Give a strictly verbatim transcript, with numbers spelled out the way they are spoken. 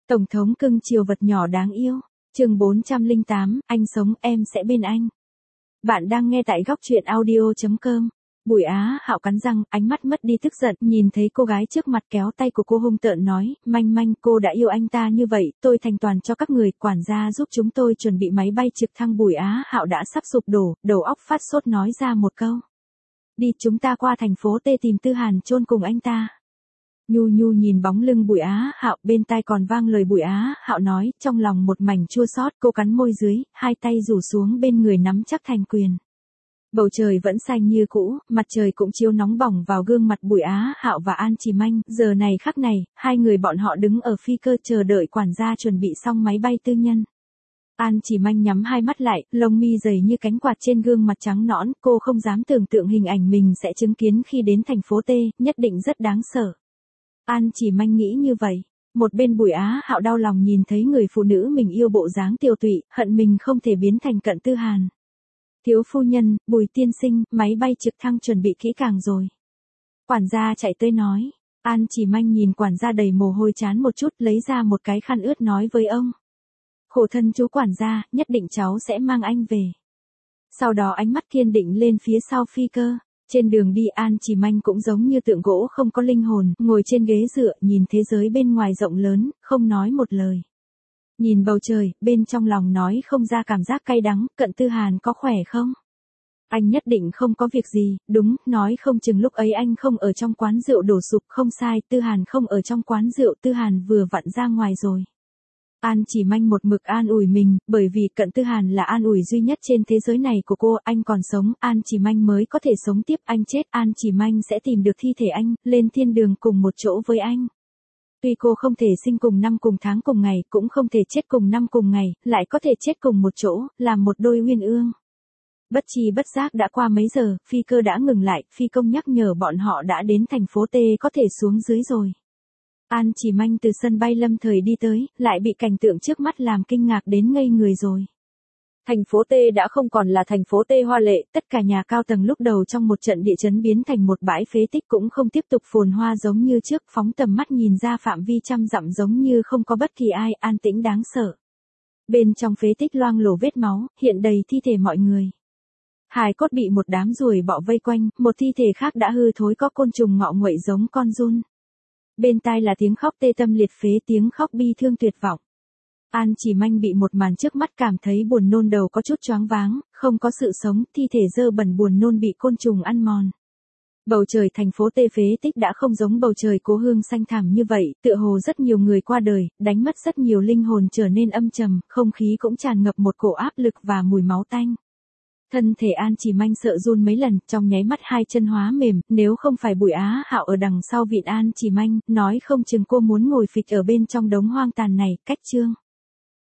Tổng thống cưng chiều vật nhỏ đáng yêu. Chương bốn trăm lẻ tám, anh sống em sẽ bên anh. Bạn đang nghe tại góc truyện audio chấm com. Bùi Á Hạo cắn răng, ánh mắt mất đi tức giận, nhìn thấy cô gái trước mặt kéo tay của cô hung tợn nói, manh manh, cô đã yêu anh ta như vậy, tôi thành toàn cho các người, quản gia giúp chúng tôi chuẩn bị máy bay trực thăng. Bùi Á Hạo đã sắp sụp đổ, đầu óc phát sốt nói ra một câu. Đi, chúng ta qua thành phố T tìm Tư Hàn chôn cùng anh ta. Nhu Nhu nhìn bóng lưng Bùi Á Hạo, bên tai còn vang lời Bùi Á Hạo nói, trong lòng một mảnh chua xót, cô cắn môi dưới, hai tay rủ xuống bên người nắm chắc thành quyền. Bầu trời vẫn xanh như cũ, mặt trời cũng chiếu nóng bỏng vào gương mặt Bùi Á Hạo và An Chỉ Manh, giờ này khắc này, hai người bọn họ đứng ở phi cơ chờ đợi quản gia chuẩn bị xong máy bay tư nhân. An Chỉ Manh nhắm hai mắt lại, lông mi dày như cánh quạt trên gương mặt trắng nõn, cô không dám tưởng tượng hình ảnh mình sẽ chứng kiến khi đến thành phố T, nhất định rất đáng sợ. An Chỉ Manh nghĩ như vậy. Một bên Bùi Á Hạo đau lòng nhìn thấy người phụ nữ mình yêu bộ dáng tiều tụy, hận mình không thể biến thành Cận Tư Hàn. Thiếu phu nhân, Bùi tiên sinh, máy bay trực thăng chuẩn bị kỹ càng rồi. Quản gia chạy tới nói. An Chỉ Manh nhìn quản gia đầy mồ hôi chán một chút, lấy ra một cái khăn ướt nói với ông. Khổ thân chú quản gia, nhất định cháu sẽ mang anh về. Sau đó ánh mắt kiên định lên phía sau phi cơ. Trên đường đi An Chỉ Manh cũng giống như tượng gỗ không có linh hồn, ngồi trên ghế dựa, nhìn thế giới bên ngoài rộng lớn, không nói một lời. Nhìn bầu trời, bên trong lòng nói không ra cảm giác cay đắng, Cận Tư Hàn có khỏe không? Anh nhất định không có việc gì, đúng, nói không chừng lúc ấy anh không ở trong quán rượu đổ sụp, không sai, Tư Hàn không ở trong quán rượu, Tư Hàn vừa vặn ra ngoài rồi. An Chỉ Manh một mực an ủi mình, bởi vì Cận Tư Hàn là an ủi duy nhất trên thế giới này của cô, anh còn sống, An Chỉ Manh mới có thể sống tiếp, anh chết, An Chỉ Manh sẽ tìm được thi thể anh, lên thiên đường cùng một chỗ với anh. Tuy cô không thể sinh cùng năm cùng tháng cùng ngày, cũng không thể chết cùng năm cùng ngày, lại có thể chết cùng một chỗ, làm một đôi uyên ương. Bất chi bất giác đã qua mấy giờ, phi cơ đã ngừng lại, phi công nhắc nhở bọn họ đã đến thành phố T có thể xuống dưới rồi. An Chỉ Manh từ sân bay lâm thời đi tới, lại bị cảnh tượng trước mắt làm kinh ngạc đến ngây người rồi. Thành phố T đã không còn là thành phố T hoa lệ, tất cả nhà cao tầng lúc đầu trong một trận địa chấn biến thành một bãi phế tích cũng không tiếp tục phồn hoa giống như trước, phóng tầm mắt nhìn ra phạm vi trăm dặm giống như không có bất kỳ ai, an tĩnh đáng sợ. Bên trong phế tích loang lổ vết máu, hiện đầy thi thể mọi người. Hài cốt bị một đám ruồi bọ vây quanh, một thi thể khác đã hư thối có côn trùng ngọ nguậy giống con giun. Bên tai là tiếng khóc tê tâm liệt phế, tiếng khóc bi thương tuyệt vọng. An Chỉ Manh bị một màn trước mắt cảm thấy buồn nôn, đầu có chút choáng váng, không có sự sống, thi thể dơ bẩn buồn nôn bị côn trùng ăn mòn. Bầu trời thành phố T phế tích đã không giống bầu trời cố hương xanh thẳm như vậy, tựa hồ rất nhiều người qua đời, đánh mất rất nhiều linh hồn, trở nên âm trầm, không khí cũng tràn ngập một cổ áp lực và mùi máu tanh. Thân thể An Chỉ Manh sợ run mấy lần, trong nháy mắt hai chân hóa mềm, nếu không phải Bùi Á Hạo ở đằng sau vịn An Chỉ Manh, nói không chừng cô muốn ngồi phịch ở bên trong đống hoang tàn này, cách chương.